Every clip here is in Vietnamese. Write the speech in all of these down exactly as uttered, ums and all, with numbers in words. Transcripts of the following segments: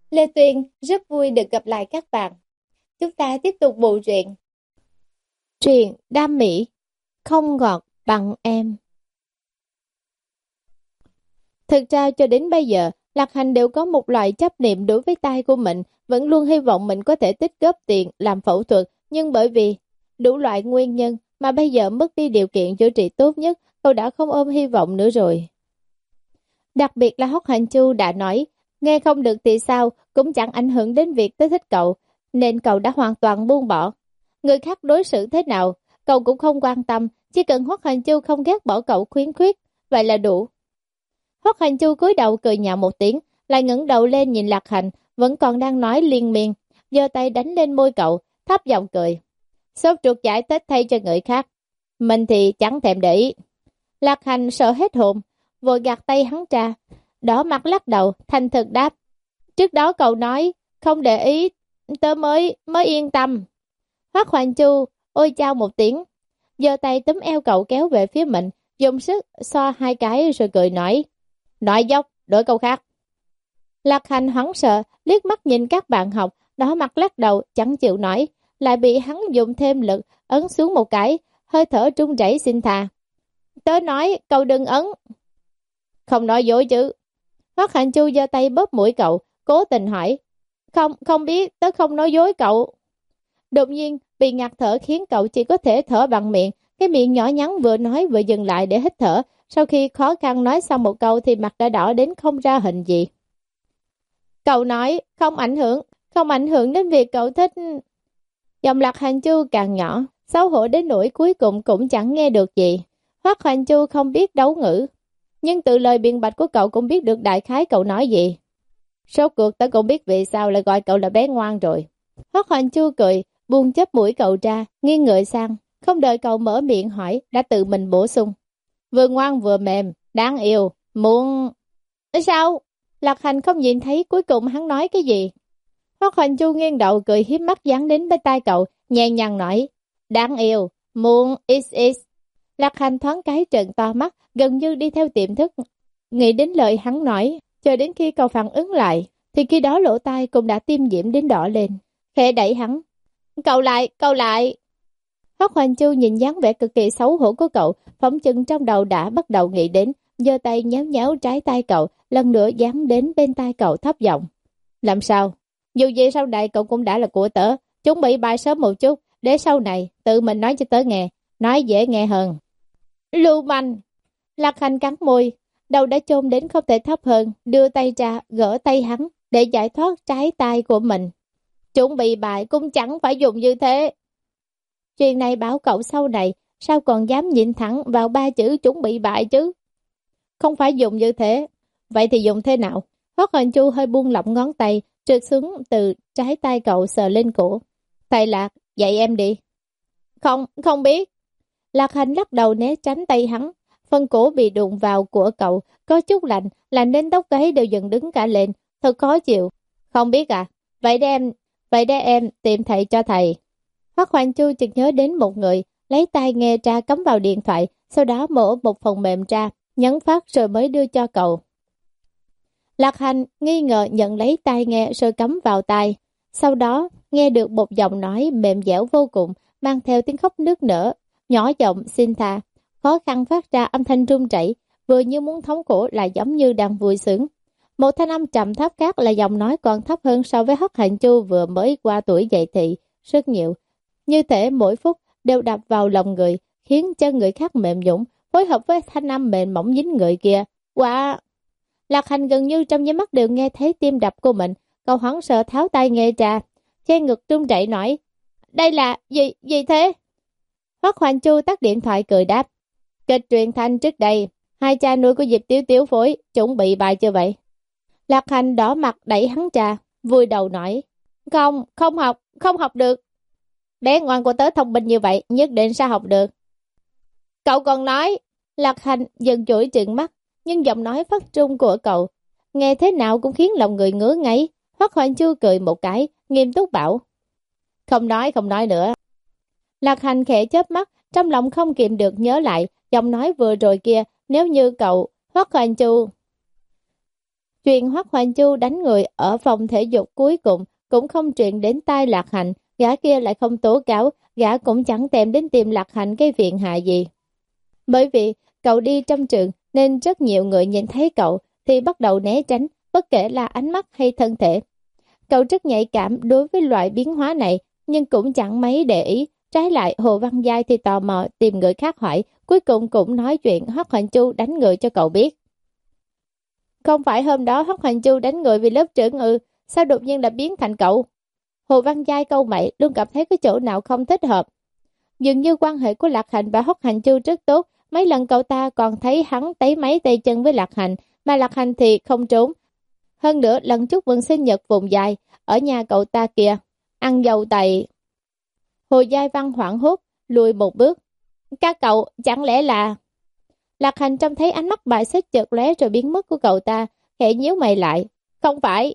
Lê Tuyên rất vui được gặp lại các bạn. Chúng ta tiếp tục bộ truyện. Truyện đam mỹ, không ngọt bằng em. Thực ra cho đến bây giờ, Lạc Hành đều có một loại chấp niệm đối với tai của mình, vẫn luôn hy vọng mình có thể tích góp tiền làm phẫu thuật, nhưng bởi vì đủ loại nguyên nhân mà bây giờ mất đi điều kiện chữa trị tốt nhất, cậu đã không ôm hy vọng nữa rồi. Đặc biệt là Hoắc Hành Chu đã nói, nghe không được thì sao, cũng chẳng ảnh hưởng đến việc tới thích cậu, nên cậu đã hoàn toàn buông bỏ. Người khác đối xử thế nào, cậu cũng không quan tâm, chỉ cần Hoắc Hành Chu không ghét bỏ cậu khuyến khuyết, vậy là đủ. Hoắc Hành Chu cúi đầu cười nhạo một tiếng, lại ngẩng đầu lên nhìn Lạc Hành, vẫn còn đang nói liên miên, giơ tay đánh lên môi cậu, thấp giọng cười. Sốt ruột giải thích thay cho người khác, mình thì chẳng thèm để ý. Lạc Hành sợ hết hồn, vội gạt tay hắn ra, đỏ mặt lắc đầu, thành thực đáp. Trước đó cậu nói, không để ý, tớ mới, mới yên tâm. Hoắc Hoành Chu, ôi chao một tiếng, giơ tay túm eo cậu kéo về phía mình, dùng sức xoa hai cái rồi cười nói. Nói dốc, đổi câu khác. Lạc Hành hoảng sợ, liếc mắt nhìn các bạn học, đỏ mặt lắc đầu, chẳng chịu nói, lại bị hắn dùng thêm lực, ấn xuống một cái, hơi thở trung rẩy xin tha. Tớ nói, cậu đừng ấn. Không nói dối chứ. Hoắc Hành Chu giơ tay bóp mũi cậu, cố tình hỏi. Không, không biết, tớ không nói dối cậu. Đột nhiên, bị ngạt thở khiến cậu chỉ có thể thở bằng miệng, cái miệng nhỏ nhắn vừa nói vừa dừng lại để hít thở. Sau khi khó khăn nói xong một câu thì mặt đã đỏ đến không ra hình gì. Cậu nói, không ảnh hưởng, không ảnh hưởng đến việc cậu thích. Giọng Lạc Hành Chu càng nhỏ, xấu hổ đến nỗi cuối cùng cũng chẳng nghe được gì. Hoắc Hành Chu không biết đấu ngữ, nhưng từ lời biện bạch của cậu cũng biết được đại khái cậu nói gì. Số cuộc tớ cũng biết vì sao lại gọi cậu là bé ngoan rồi. Hoắc Hành Chu cười, buông chớp mũi cậu ra, nghiêng người sang, không đợi cậu mở miệng hỏi, đã tự mình bổ sung. Vừa ngoan vừa mềm, đáng yêu, muốn... Sao? Lạc Hành không nhìn thấy cuối cùng hắn nói cái gì. Hoắc Hành Chu nghiêng đầu cười hiếp mắt dán đến bên tai cậu, nhẹ nhàng nói. Đáng yêu, muốn xx. Lạc Hành thoáng cái trợn to mắt, gần như đi theo tiềm thức. Nghĩ đến lời hắn nói, chờ đến khi cậu phản ứng lại, thì khi đó lỗ tai cũng đã tiêm diễm đến đỏ lên. Khẽ đẩy hắn. Cậu lại, cậu lại. Hoắc Hoành Chu nhìn dáng vẻ cực kỳ xấu hổ của cậu, phỏng chừng trong đầu đã bắt đầu nghĩ đến, giơ tay nhéo nhéo trái tay cậu, lần nữa dán đến bên tai cậu thấp giọng. Làm sao? Dù gì sau này cậu cũng đã là của tớ, chuẩn bị bài sớm một chút, để sau này tự mình nói cho tớ nghe, nói dễ nghe hơn. Lưu manh! Lạc Hành cắn môi, đầu đã chôn đến không thể thấp hơn, đưa tay ra, gỡ tay hắn, để giải thoát trái tay của mình. Chuẩn bị bài cũng chẳng phải dùng như thế. Chuyện này bảo cậu sau này, sao còn dám nhìn thẳng vào ba chữ chuẩn bị bại chứ? Không phải dùng như thế. Vậy thì dùng thế nào? Hoắc Hoành Chu hơi buông lỏng ngón tay, trượt xuống từ trái tay cậu sờ lên cổ. Thầy Lạc, dạy em đi. Không, không biết. Lạc Hành lắc đầu né tránh tay hắn. Phần cổ bị đụng vào của cậu, có chút lạnh, lạnh đến tóc gáy đều dần đứng cả lên. Thật khó chịu. Không biết à? Vậy để em, vậy để em tìm thầy cho thầy. Hoắc Hoành Chu chợt nhớ đến một người, lấy tai nghe ra cắm vào điện thoại, sau đó mở một phần mềm ra, nhấn phát rồi mới đưa cho cậu. Lạc Hành nghi ngờ nhận lấy tai nghe rồi cắm vào tai, sau đó nghe được một giọng nói mềm dẻo vô cùng, mang theo tiếng khóc nức nở, nhỏ giọng xin tha, khó khăn phát ra âm thanh run rẩy, vừa như muốn thống khổ lại giống như đang vui sướng. Một thanh âm trầm thấp khác là giọng nói còn thấp hơn so với Hoắc Hành Chu vừa mới qua tuổi dậy thì, rất nhiều. Như thể mỗi phút đều đập vào lòng người, khiến cho người khác mềm nhũn, phối hợp với thanh âm mềm mỏng dính người kia. Wow! Lạc Hành gần như trong nháy mắt đều nghe thấy tim đập của mình, cậu hoảng sợ tháo tay nghe ra, che ngực run rẩy nói, đây là gì, gì thế? Hoắc Hoành Chu tắt điện thoại cười đáp, kịch truyền thanh trước đây, hai cha nuôi của Diệp Tiếu Tiếu phối, chuẩn bị bài chưa vậy? Lạc Hành đỏ mặt đẩy hắn ra, vui đầu nói, không, không học, không học được. Bé ngoan của tớ thông minh như vậy, nhất định sẽ học được. Cậu còn nói, Lạc Hành dần dỗi trừng mắt, nhưng giọng nói phát trung của cậu, nghe thế nào cũng khiến lòng người ngứa ngáy. Hoắc Hoành Chu cười một cái, nghiêm túc bảo, không nói, không nói nữa. Lạc Hành khẽ chớp mắt, trong lòng không kìm được nhớ lại, giọng nói vừa rồi kia, nếu như cậu, Hoắc Hoành Chu. Chuyện Hoắc Hoành Chu đánh người ở phòng thể dục cuối cùng cũng không truyền đến tai Lạc Hành, gã kia lại không tố cáo, gã cũng chẳng thèm đến tìm Lạc Hành cái viện hạ gì. Bởi vì cậu đi trong trường nên rất nhiều người nhìn thấy cậu thì bắt đầu né tránh, bất kể là ánh mắt hay thân thể. Cậu rất nhạy cảm đối với loại biến hóa này, nhưng cũng chẳng mấy để ý. Trái lại Hồ Văn Giai thì tò mò tìm người khác hỏi, cuối cùng cũng nói chuyện Hoắc Hoành Chu đánh người cho cậu biết. Không phải hôm đó Hoắc Hoành Chu đánh người vì lớp trưởng ư, sao đột nhiên đã biến thành cậu? Hồ Văn Giai câu mày luôn cảm thấy cái chỗ nào không thích hợp. Dường như quan hệ của Lạc Hành và Hoắc Hoành Chu rất tốt, mấy lần cậu ta còn thấy hắn tấy máy tay chân với Lạc Hành, mà Lạc Hành thì không trốn. Hơn nữa lần chúc mừng sinh nhật vùng dài, ở nhà cậu ta kìa, ăn dầu tày. Hồ Giai Văn hoảng hốt, lùi một bước. Các cậu, chẳng lẽ là... Lạc Hành trông thấy ánh mắt bài xích chợt lóe rồi biến mất của cậu ta, khẽ nhíu mày lại. Không phải.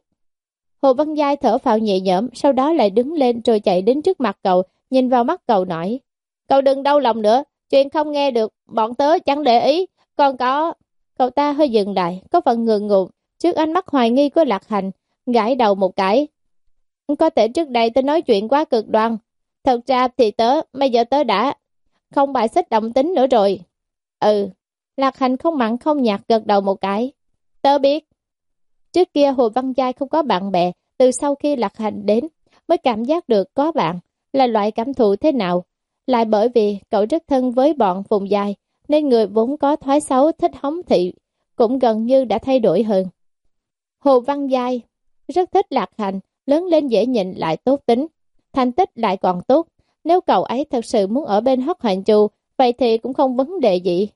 Hồ Văn Giai thở phào nhẹ nhõm, sau đó lại đứng lên rồi chạy đến trước mặt cậu, nhìn vào mắt cậu nói. Cậu đừng đau lòng nữa, chuyện không nghe được, bọn tớ chẳng để ý, còn có... Cậu ta hơi dừng lại, có phần ngượng ngùng trước ánh mắt hoài nghi của Lạc Hành, gãi đầu một cái. Có thể trước đây tớ nói chuyện quá cực đoan, thật ra thì tớ, bây giờ tớ đã không bài xích động tính nữa rồi. Ừ, Lạc Hành không mặn không nhạt gật đầu một cái. Tớ biết. Trước kia Hồ Văn Giai không có bạn bè, từ sau khi Lạc Hành đến mới cảm giác được có bạn là loại cảm thụ thế nào. Lại bởi vì cậu rất thân với bọn Phùng Giai, nên người vốn có thói xấu thích hóng thị cũng gần như đã thay đổi hơn. Hồ Văn Giai rất thích Lạc Hành, lớn lên dễ nhịn lại tốt tính, thành tích lại còn tốt. Nếu cậu ấy thật sự muốn ở bên Hoắc Hoành Chu, vậy thì cũng không vấn đề gì.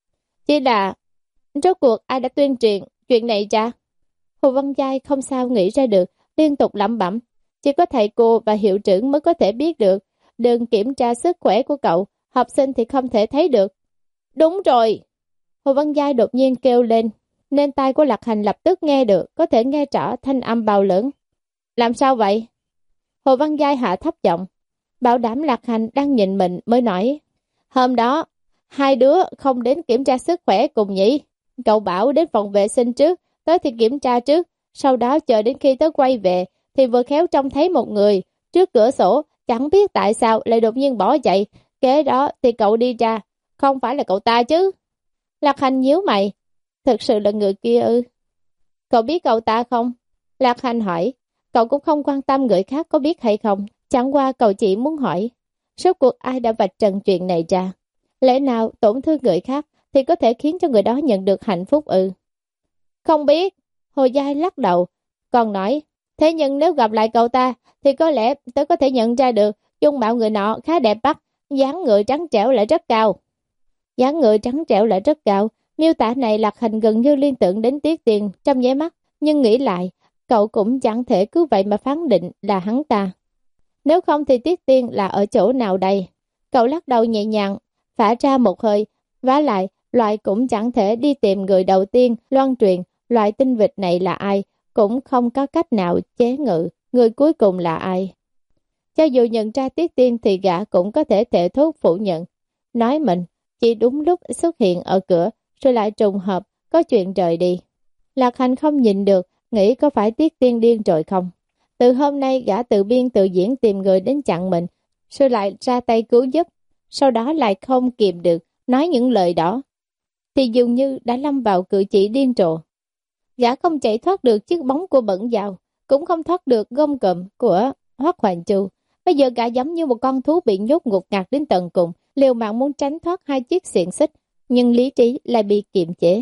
Chỉ là, rốt cuộc ai đã tuyên truyền chuyện này ra? Hồ Văn Giai không sao nghĩ ra được, liên tục lẩm bẩm. Chỉ có thầy cô và hiệu trưởng mới có thể biết được. Đừng kiểm tra sức khỏe của cậu, học sinh thì không thể thấy được. Đúng rồi! Hồ Văn Giai đột nhiên kêu lên, nên tai của Lạc Hành lập tức nghe được, có thể nghe rõ thanh âm bao lớn. Làm sao vậy? Hồ Văn Giai hạ thấp giọng, bảo đảm Lạc Hành đang nhìn mình mới nói. Hôm đó, hai đứa không đến kiểm tra sức khỏe cùng nhỉ? Cậu bảo đến phòng vệ sinh trước, tới thì kiểm tra trước, sau đó chờ đến khi tớ quay về, thì vừa khéo trông thấy một người trước cửa sổ, chẳng biết tại sao lại đột nhiên bỏ chạy. Kế đó thì cậu đi ra, không phải là cậu ta chứ? Lạc Hành nhíu mày, thực sự là người kia ư? Cậu biết cậu ta không? Lạc Hành hỏi, cậu cũng không quan tâm người khác có biết hay không, chẳng qua cậu chỉ muốn hỏi, rốt cuộc ai đã vạch trần chuyện này ra? Lẽ nào tổn thương người khác thì có thể khiến cho người đó nhận được hạnh phúc ư? Không biết. Hồ Giai lắc đầu, còn nói, thế nhưng nếu gặp lại cậu ta thì có lẽ tớ có thể nhận ra được dung mạo người nọ khá đẹp mắt, dáng người trắng trẻo lại rất cao. Dáng người trắng trẻo lại rất cao, miêu tả này Lạc Hành gần như liên tưởng đến Tiết Tiền trong nháy mắt, nhưng nghĩ lại, cậu cũng chẳng thể cứ vậy mà phán định là hắn ta. Nếu không thì Tiết Tiên là ở chỗ nào đây? Cậu lắc đầu nhẹ nhàng, phả ra một hơi, vả lại, loại cũng chẳng thể đi tìm người đầu tiên loan truyền loại tinh vịt này là ai, cũng không có cách nào chế ngự người cuối cùng là ai. Cho dù nhận ra Tiết Tiên thì gã cũng có thể thể thốt phủ nhận, nói mình chỉ đúng lúc xuất hiện ở cửa, rồi lại trùng hợp có chuyện rời đi. Lạc Hành không nhìn được, nghĩ có phải Tiết Tiên điên rồi không? Từ hôm nay gã tự biên tự diễn tìm người đến chặn mình, rồi lại ra tay cứu giúp, sau đó lại không kìm được nói những lời đó, thì dường như đã lâm vào cử chỉ điên rồ. Gã không chạy thoát được chiếc bóng của Bẩn Dao, cũng không thoát được gông cụm của Hoắc Hoành Chu. Bây giờ gã giống như một con thú bị nhốt ngột ngạt đến tận cùng, liều mạng muốn tránh thoát hai chiếc xiềng xích, nhưng lý trí lại bị kiềm chế.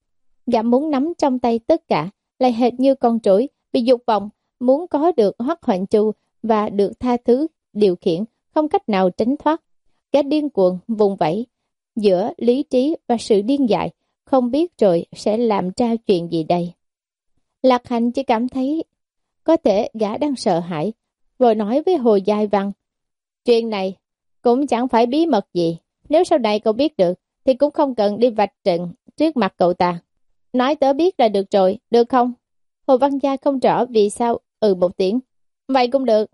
Gã muốn nắm trong tay tất cả, lại hệt như con trỗi bị dục vọng muốn có được Hoắc Hoành Chu và được tha thứ điều khiển, không cách nào tránh thoát. Gã điên cuồng vùng vẫy giữa lý trí và sự điên dại, không biết rồi sẽ làm ra chuyện gì đây. Lạc Hành chỉ cảm thấy có thể gã đang sợ hãi, rồi nói với Hồ Giai Văn, chuyện này cũng chẳng phải bí mật gì, nếu sau này cậu biết được thì cũng không cần đi vạch trần trước mặt cậu ta. Nói tớ biết là được rồi, được không? Hồ Văn Gia không rõ vì sao ừ một tiếng. Vậy cũng được.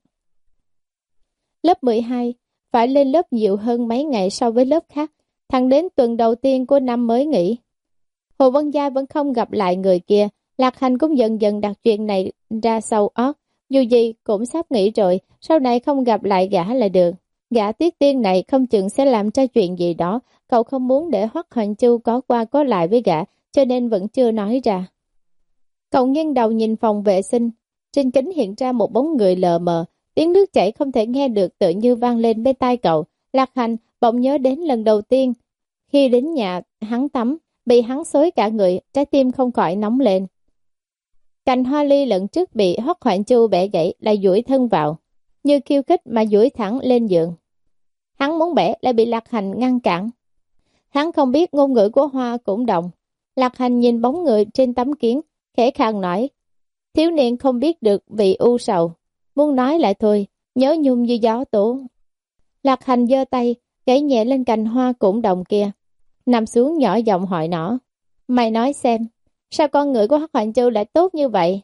Lớp mười hai phải lên lớp nhiều hơn mấy ngày so với lớp khác, thẳng đến tuần đầu tiên của năm mới nghỉ. Hồ Văn Gia vẫn không gặp lại người kia, Lạc Hành cũng dần dần đặt chuyện này ra sau óc, dù gì cũng sắp nghỉ rồi, sau này không gặp lại gã là được. Gã Tiết Tiên này không chừng sẽ làm ra chuyện gì đó, cậu không muốn để Hoắc Hoành Chu có qua có lại với gã, cho nên vẫn chưa nói ra. Cậu nghiêng đầu nhìn phòng vệ sinh, trên kính hiện ra một bóng người lờ mờ, tiếng nước chảy không thể nghe được tự như vang lên bên tai cậu. Lạc Hành bỗng nhớ đến lần đầu tiên, khi đến nhà hắn tắm, bị hắn xối cả người, trái tim không khỏi nóng lên. Cành hoa ly lần trước bị Hoắc Hoành Chu bẻ gãy lại duỗi thân vào, như khiêu khích mà duỗi thẳng lên giường. Hắn muốn bẻ lại bị Lạc Hành ngăn cản. Hắn không biết ngôn ngữ của hoa cũng động. Lạc Hành nhìn bóng người trên tấm kiến, khẽ khàng nói, thiếu niên không biết được vị u sầu, muốn nói lại thôi, nhớ nhung như gió tố. Lạc Hành giơ tay, gãy nhẹ lên cành hoa cũng động kia, nằm xuống nhỏ giọng hỏi nó, mày nói xem, sao con người của Hoắc Hoành Chu lại tốt như vậy?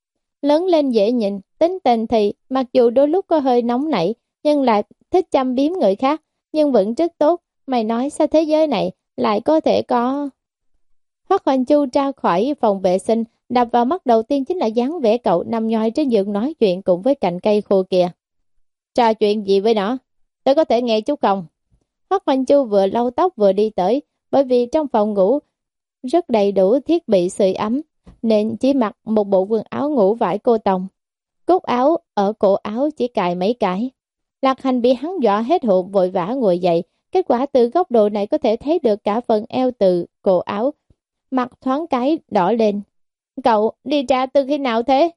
Lớn lên dễ nhìn, tính tình thì mặc dù đôi lúc có hơi nóng nảy, nhưng lại thích chăm biếm người khác, nhưng vẫn rất tốt. Mày nói sao thế giới này lại có thể có... Hoắc Hoành Chu ra khỏi phòng vệ sinh, đập vào mắt đầu tiên chính là dáng vẻ cậu nằm nhòi trên giường nói chuyện cùng với cành cây khô kia. Trò chuyện gì với nó? Tớ có thể nghe chút không? Hoắc Hoành Chu vừa lau tóc vừa đi tới, bởi vì trong phòng ngủ rất đầy đủ thiết bị sưởi ấm, nên chỉ mặc một bộ quần áo ngủ vải cô tông. Cúc áo ở cổ áo chỉ cài mấy cái. Lạc Hành bị hắn dọa hết hồn, vội vã ngồi dậy. Kết quả từ góc độ này có thể thấy được cả phần eo từ cổ áo. Mặt thoáng cái đỏ lên. Cậu đi ra từ khi nào thế?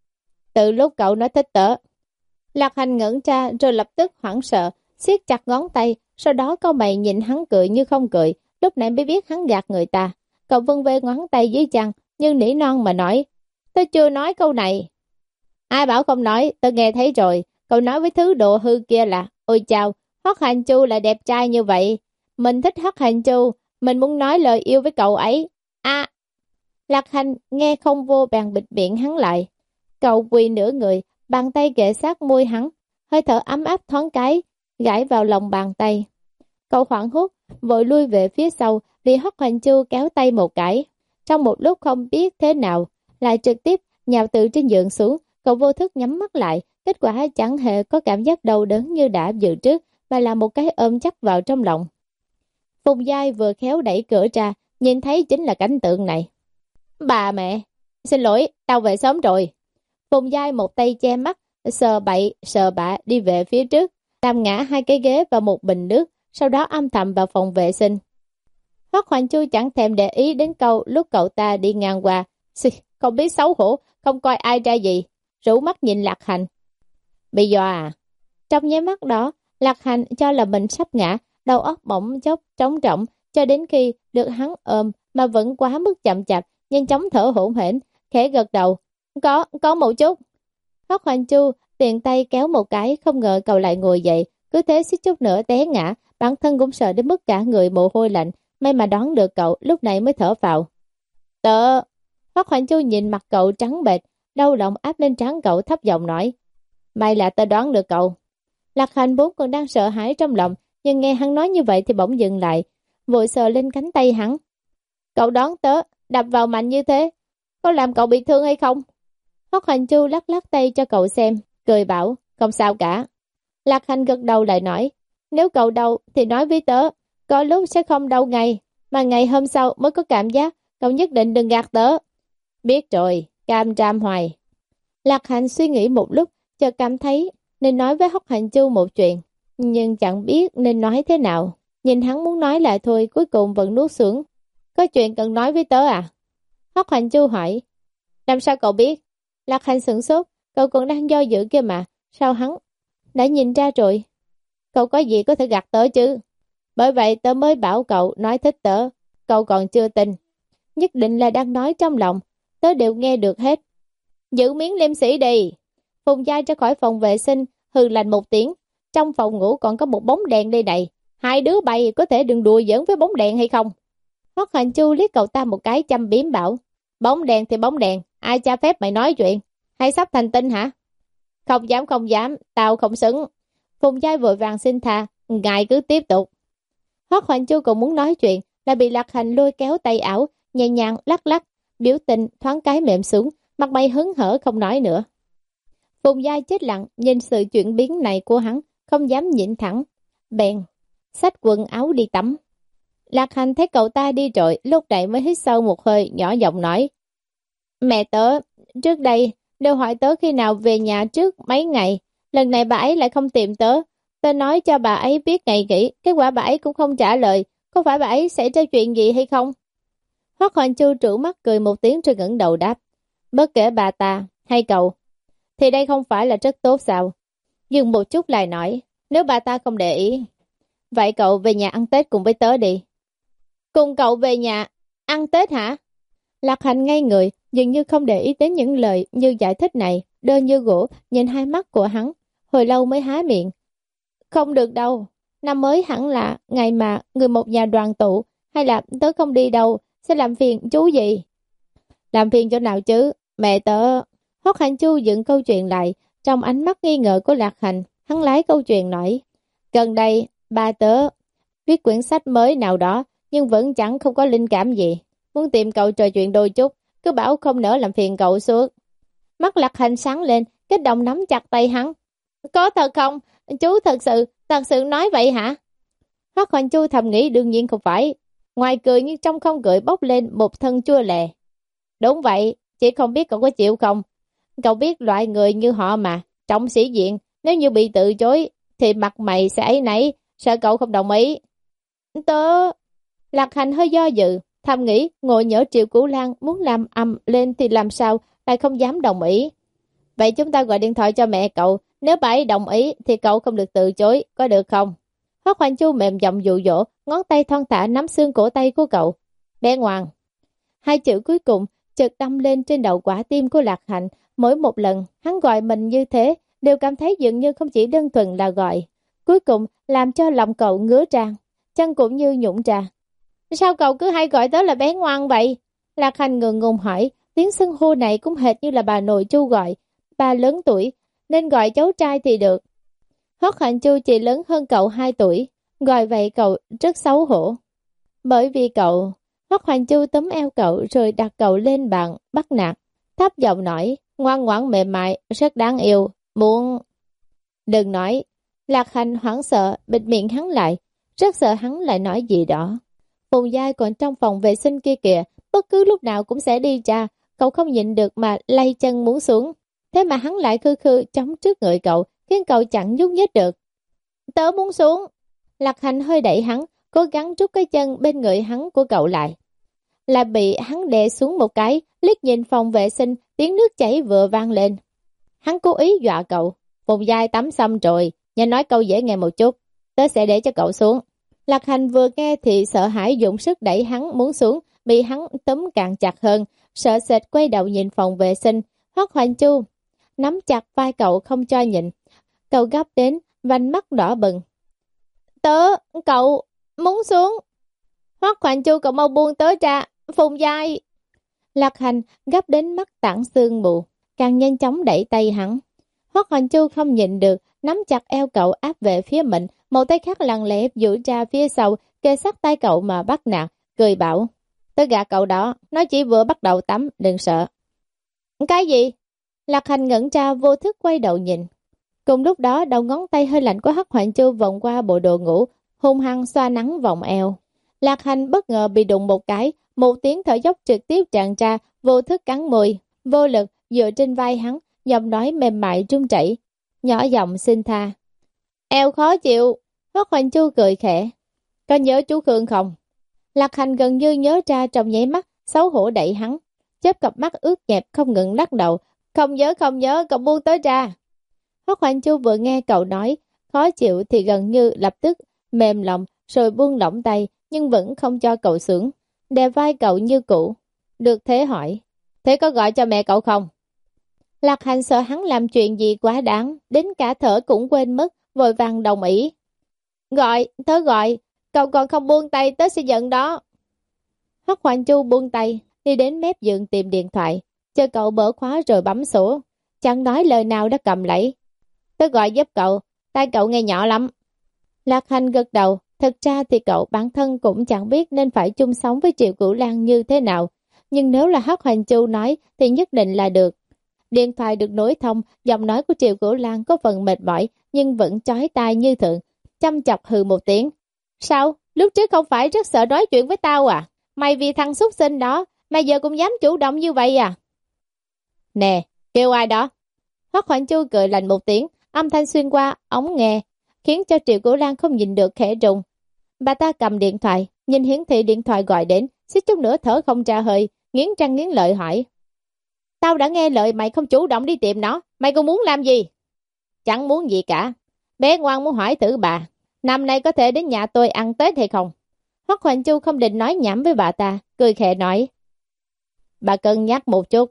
Từ lúc cậu nói thích tớ. Lạc Hành ngẩn ra rồi lập tức hoảng sợ, siết chặt ngón tay, sau đó cau mày nhìn hắn cười như không cười. Lúc nãy mới biết hắn gạt người ta. Cậu vân vê ngón tay dưới chăn, nhưng nỉ non mà nói, tớ chưa nói câu này. Ai bảo không nói, tớ nghe thấy rồi. Cậu nói với thứ đồ hư kia là, ôi chào, Hoắc Hành Chu là đẹp trai như vậy. Mình thích Hoắc Hành Chu, mình muốn nói lời yêu với cậu ấy. À, Lạc Hành nghe không vô bèn bịt miệng hắn lại. Cậu quỳ nửa người, bàn tay kề sát môi hắn, hơi thở ấm áp thoáng cái, gãi vào lòng bàn tay. Cậu hoảng hốt, vội lui về phía sau vì Hoắc Hoành Chu kéo tay một cái. Trong một lúc không biết thế nào, lại trực tiếp nhào từ trên giường xuống. Cậu vô thức nhắm mắt lại, kết quả chẳng hề có cảm giác đau đớn như đã dự trước, mà là một cái ôm chắc vào trong lòng. Phùng Giai vừa khéo đẩy cửa ra, nhìn thấy chính là cảnh tượng này. Bà mẹ, xin lỗi, tao về sớm rồi. Phùng Giai một tay che mắt, sờ bậy, sờ bạ đi về phía trước, làm ngã hai cái ghế và một bình nước, sau đó âm thầm vào phòng vệ sinh. Hoắc Hoành Chu chẳng thèm để ý đến câu lúc cậu ta đi ngang qua. Không biết xấu hổ, không coi ai ra gì, rủ mắt nhìn Lạc Hành. Bị dọa à? Trong nháy mắt đó, Lạc Hành cho là mình sắp ngã, đầu óc bỗng chốc trống rỗng, cho đến khi được hắn ôm mà vẫn quá mức chậm chạp, nhanh chóng thở hổn hển, khẽ gật đầu. Có, có một chút. Hoắc Hoành Chu tiện tay kéo một cái, không ngờ cậu lại ngồi dậy, cứ thế suýt chút nữa té ngã, bản thân cũng sợ đến mức cả người mồ hôi lạnh, may mà đoán được cậu, lúc này mới thở phào. Tớ... Hoắc Hoành Chu nhìn mặt cậu trắng bệch, đau lòng áp lên trán cậu thấp giọng nói. May là tớ đoán được cậu. Lạc Hành vốn còn đang sợ hãi trong lòng, nhưng nghe hắn nói như vậy thì bỗng dừng lại, vội sờ lên cánh tay hắn. Cậu đoán tớ, đập vào mạnh như thế, có làm cậu bị thương hay không? Hoắc Hoành Chu lắc lắc tay cho cậu xem, cười bảo, không sao cả. Lạc Hành gật đầu lại nói, nếu cậu đau thì nói với tớ, có lúc sẽ không đau ngay, mà ngày hôm sau mới có cảm giác, cậu nhất định đừng gạt tớ. Biết rồi, cam tram hoài. Lạc Hành suy nghĩ một lúc, chợt cảm thấy nên nói với Hoắc Hoành Chu một chuyện, nhưng chẳng biết nên nói thế nào. Nhìn hắn muốn nói lại thôi, cuối cùng vẫn nuốt xuống. Có chuyện cần nói với tớ à? Hoắc Hoành Chu hỏi. Làm sao cậu biết? Lạc Hành sửng sốt, cậu còn đang do dự kia mà, sao hắn đã nhìn ra rồi? Cậu có gì có thể gạt tớ chứ? Bởi vậy tớ mới bảo cậu nói thích tớ, cậu còn chưa tin. Nhất định là đang nói trong lòng, tớ đều nghe được hết. Giữ miếng liêm sĩ đi. Phùng Giai ra khỏi phòng vệ sinh, hừ lạnh một tiếng. Trong phòng ngủ còn có một bóng đèn đây này. Hai đứa bay có thể đừng đùa giỡn với bóng đèn hay không? Hoắc Hoành Chu liếc cậu ta một cái chăm biếm bảo. Bóng đèn thì bóng đèn, ai cho phép mày nói chuyện? Hay sắp thành tinh hả? Không dám không dám, tao không xứng. Phùng Giai vội vàng xin tha, ngài cứ tiếp tục. Hoắc Hoành Chu còn muốn nói chuyện, lại bị Lạc Hành lôi kéo tay ảo, nhẹ nhàng lắc lắc, biểu tình thoáng cái mềm xuống, mặt mày hớn hở không nói nữa. Phùng Giai chết lặng nhìn sự chuyển biến này của hắn, không dám nhịn thẳng, bèn xách quần áo đi tắm. Lạc Hành thấy cậu ta đi rồi, lúc này mới hít sâu một hơi, nhỏ giọng nói: Mẹ tớ, trước đây, đều hỏi tớ khi nào về nhà trước mấy ngày, lần này bà ấy lại không tìm tớ. Tớ nói cho bà ấy biết ngày nghỉ, kết quả bà ấy cũng không trả lời, có phải bà ấy xảy ra chuyện gì hay không? Hoắc Hoành Chu trợn mắt cười một tiếng rồi ngẩng đầu đáp: Bất kể bà ta hay cậu, thì đây không phải là rất tốt sao? Dừng một chút lại nói: Nếu bà ta không để ý, vậy cậu về nhà ăn Tết cùng với tớ đi. Cùng cậu về nhà ăn Tết hả? Lạc Hành ngây người, dường như không để ý đến những lời như giải thích này, đơ như gỗ, nhìn hai mắt của hắn, hồi lâu mới há miệng. Không được đâu, năm mới hẳn là ngày mà người một nhà đoàn tụ, hay là tớ không đi đâu, sẽ làm phiền chú gì? Làm phiền chỗ nào chứ, mẹ tớ. Hoắc Hành Chu dựng câu chuyện lại, trong ánh mắt nghi ngờ của Lạc Hành, hắn lái câu chuyện nói. Gần đây, ba tớ viết quyển sách mới nào đó, nhưng vẫn chẳng không có linh cảm gì. Muốn tìm cậu trò chuyện đôi chút, cứ bảo không nỡ làm phiền cậu suốt. Mắt Lạc Hành sáng lên, kích động nắm chặt tay hắn. Có thật không? Chú thật sự, thật sự nói vậy hả? Hoắc Hoành Chu thầm nghĩ đương nhiên không phải. Ngoài cười nhưng trong không cười bốc lên một thân chua lè. Đúng vậy, chỉ không biết cậu có chịu không? Cậu biết loại người như họ mà, trọng sĩ diện, nếu như bị từ chối, thì mặt mày sẽ ấy nấy, sợ cậu không đồng ý. Tớ... Lạc Hành hơi do dự, thầm nghĩ ngồi nhỡ Triệu Cửu Lan muốn làm ầm lên thì làm sao, lại không dám đồng ý. Vậy chúng ta gọi điện thoại cho mẹ cậu, nếu bà ấy đồng ý thì cậu không được từ chối, có được không? Hoắc Hoành Chu mềm giọng dụ dỗ, ngón tay thon thả nắm xương cổ tay của cậu. Bé ngoan. Hai chữ cuối cùng chợt đâm lên trên đầu quả tim của Lạc Hành, mỗi một lần hắn gọi mình như thế, đều cảm thấy dường như không chỉ đơn thuần là gọi. Cuối cùng làm cho lòng cậu ngứa tràn, chân cũng như nhũn ra. Sao cậu cứ hay gọi tớ là bé ngoan vậy? Lạc Hành ngượng ngùng hỏi, tiếng xưng hô này cũng hệt như là bà nội Chu gọi. Bà lớn tuổi, nên gọi cháu trai thì được. Hoắc Hành Chu chỉ lớn hơn cậu hai tuổi, gọi vậy cậu rất xấu hổ. Bởi vì cậu, Hoắc Hành Chu túm eo cậu rồi đặt cậu lên bàn, bắt nạt, thấp giọng nói, ngoan ngoãn mềm mại, rất đáng yêu, muốn... Đừng nói, Lạc Hành hoảng sợ, bịt miệng hắn lại, rất sợ hắn lại nói gì đó. Phùng Giai còn trong phòng vệ sinh kia kìa, bất cứ lúc nào cũng sẽ đi ra, cậu không nhịn được mà lay chân muốn xuống. Thế mà hắn lại khư khư chống trước người cậu, khiến cậu chẳng nhúc nhích được. Tớ muốn xuống. Lạc Hành hơi đẩy hắn, cố gắng rút cái chân bên người hắn của cậu lại. Là bị hắn đè xuống một cái, liếc nhìn phòng vệ sinh, tiếng nước chảy vừa vang lên. Hắn cố ý dọa cậu. Phùng Giai tắm xong rồi, nhớ nói câu dễ nghe một chút, tớ sẽ để cho cậu xuống. Lạc Hành vừa nghe thì sợ hãi dùng sức đẩy hắn muốn xuống, bị hắn túm càng chặt hơn, sợ sệt quay đầu nhìn phòng vệ sinh. Hoắc Hoành Chu nắm chặt vai cậu không cho nhịn. Cậu gấp đến, vành mắt đỏ bừng. Tớ, cậu, muốn xuống. Hoắc Hoành Chu cậu mau buông tớ ra, Phùng Giai. Lạc Hành gấp đến mắt tảng xương mù, càng nhanh chóng đẩy tay hắn. Hoắc Hoành Chu không nhịn được, nắm chặt eo cậu áp về phía mình, một tay khác lặng lẽ duỗi ra phía sau, kề sát tay cậu mà bắt nạt, cười bảo. Tớ gạt cậu đó, nó chỉ vừa bắt đầu tắm, đừng sợ. Cái gì? Lạc Hành ngẩn ra vô thức quay đầu nhìn. Cùng lúc đó đầu ngón tay hơi lạnh của Hoắc Hoành Chu vòng qua bộ đồ ngủ, hung hăng xoa nắng vòng eo. Lạc Hành bất ngờ bị đụng một cái, một tiếng thở dốc trực tiếp tràn ra, vô thức cắn môi, vô lực dựa trên vai hắn, giọng nói mềm mại run rẩy, nhỏ giọng xin tha. Eo khó chịu. Hoắc Hoành Chu cười khẽ. Có nhớ chú Khương không? Lạc Hành gần như nhớ ra trong nháy mắt, xấu hổ đẩy hắn, chớp cặp mắt ướt nhẹp không ngừng lắc đầu. Không nhớ không nhớ, cậu buông tới ra. Hoắc Hoành Chu vừa nghe cậu nói khó chịu thì gần như lập tức mềm lòng rồi buông lỏng tay, nhưng vẫn không cho cậu xuống, đè vai cậu như cũ. Được thế hỏi, thế có gọi cho mẹ cậu không? Lạc Hành sợ hắn làm chuyện gì quá đáng, đến cả thở cũng quên mất, vội vàng đồng ý. Gọi, tớ gọi, cậu còn không buông tay tớ sẽ giận đó. Hoắc Hoành Chu buông tay, đi đến mép giường tìm điện thoại, chờ cậu mở khóa rồi bấm số, chẳng nói lời nào đã cầm lấy. Tớ gọi giúp cậu, tay cậu nghe nhỏ lắm. Lạc Hành gật đầu, thật ra thì cậu bản thân cũng chẳng biết nên phải chung sống với Triệu Cửu Lan như thế nào, nhưng nếu là Hoắc Hoành Chu nói thì nhất định là được. Điện thoại được nối thông, giọng nói của Triệu Cửu Lan có phần mệt mỏi nhưng vẫn chói tai như thường, chăm chọc hừ một tiếng. Sao? Lúc trước không phải rất sợ nói chuyện với tao à? Mày vì thằng xuất sinh đó mà giờ cũng dám chủ động như vậy à? Nè, kêu ai đó? Hoắc Hoành Chu cười lạnh một tiếng, âm thanh xuyên qua ống nghe, khiến cho Triệu Cửu Lan không nhìn được khẽ rung. Bà ta cầm điện thoại, nhìn hiển thị điện thoại gọi đến, suýt chút nữa thở không ra hơi, nghiến răng nghiến lợi hỏi. Tao đã nghe lời mày không chủ động đi tìm nó, mày còn muốn làm gì? Chẳng muốn gì cả. Bé ngoan muốn hỏi thử bà, năm nay có thể đến nhà tôi ăn Tết hay không? Hoắc Hoành Chu không định nói nhảm với bà ta, cười khẽ nói. Bà cân nhắc một chút.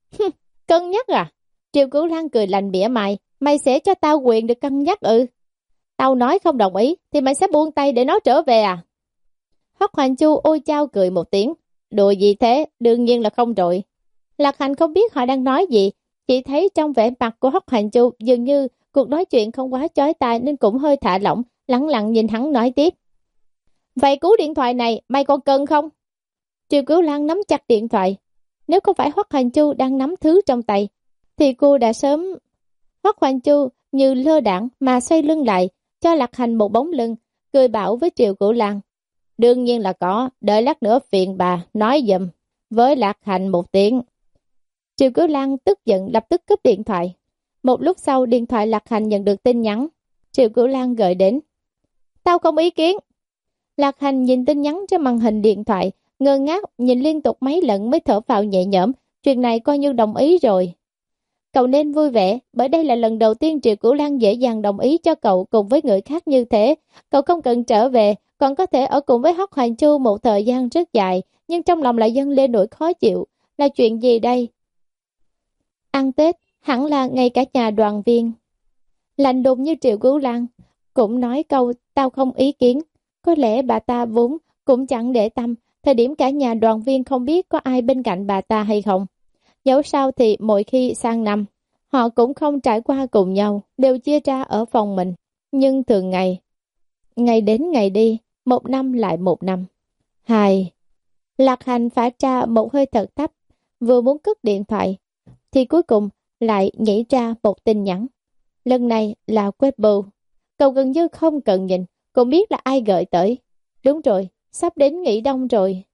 Cân nhắc à? Triệu Cửu Lan cười lạnh mỉa mai, mày sẽ cho tao quyền được cân nhắc ư? Tao nói không đồng ý thì mày sẽ buông tay để nó trở về à? Hoắc Hoành Chu ôi chao cười một tiếng. Đùa gì thế? Đương nhiên là không rồi. Lạc Hành không biết họ đang nói gì, chỉ thấy trong vẻ mặt của Hoắc Hoành Chu dường như cuộc nói chuyện không quá chói tai nên cũng hơi thả lỏng, lẳng lặng nhìn hắn nói tiếp. Vậy cú điện thoại này mày còn cần không? Triệu Cửu Lan nắm chặt điện thoại. Nếu không phải Hoắc Hoành Chu đang nắm thứ trong tay thì cô đã sớm... Hoắc Hoành Chu như lơ đãng mà xoay lưng lại, cho Lạc Hành một bóng lưng, cười bảo với Triệu Cửu Lan. Đương nhiên là có, đợi lát nữa phiền bà nói giùm với Lạc Hành một tiếng. Triệu Cửu Lan tức giận lập tức cúp điện thoại. Một lúc sau điện thoại Lạc Hành nhận được tin nhắn. Triệu Cửu Lan gửi đến. Tao không ý kiến. Lạc Hành nhìn tin nhắn trên màn hình điện thoại, ngơ ngác nhìn liên tục mấy lần mới thở phào nhẹ nhõm. Chuyện này coi như đồng ý rồi. Cậu nên vui vẻ, bởi đây là lần đầu tiên Triệu Cửu Lan dễ dàng đồng ý cho cậu cùng với người khác như thế. Cậu không cần trở về, còn có thể ở cùng với Hoắc Hoành Chu một thời gian rất dài, nhưng trong lòng lại dâng lên nỗi khó chịu. Là chuyện gì đây? Ăn Tết, hẳn là ngay cả nhà đoàn viên. Lạnh đùng như Triệu Cửu Lan, cũng nói câu tao không ý kiến. Có lẽ bà ta vốn cũng chẳng để tâm, thời điểm cả nhà đoàn viên không biết có ai bên cạnh bà ta hay không. Dẫu sao thì mỗi khi sang năm, họ cũng không trải qua cùng nhau, đều chia ra ở phòng mình. Nhưng thường ngày, ngày đến ngày đi, một năm lại một năm. Hai, Lạc Hành phả ra một hơi thật thấp, vừa muốn cất điện thoại, thì cuối cùng lại nhảy ra một tin nhắn. Lần này là Weibo. Cậu gần như không cần nhìn, cũng biết là ai gửi tới. Đúng rồi, sắp đến nghỉ đông rồi.